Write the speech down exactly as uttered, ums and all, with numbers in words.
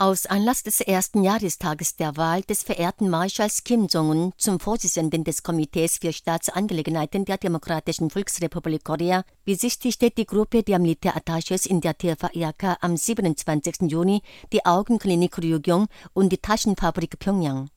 Aus Anlass des ersten Jahrestages der Wahl des verehrten Marschalls Kim Jong-un zum Vorsitzenden des Komitees für Staatsangelegenheiten der Demokratischen Volksrepublik Korea besichtigte die Gruppe der Militärattachés in der T V R K am siebenundzwanzigsten Juni die Augenklinik Ryugyong und die Taschenfabrik Pjöngjang.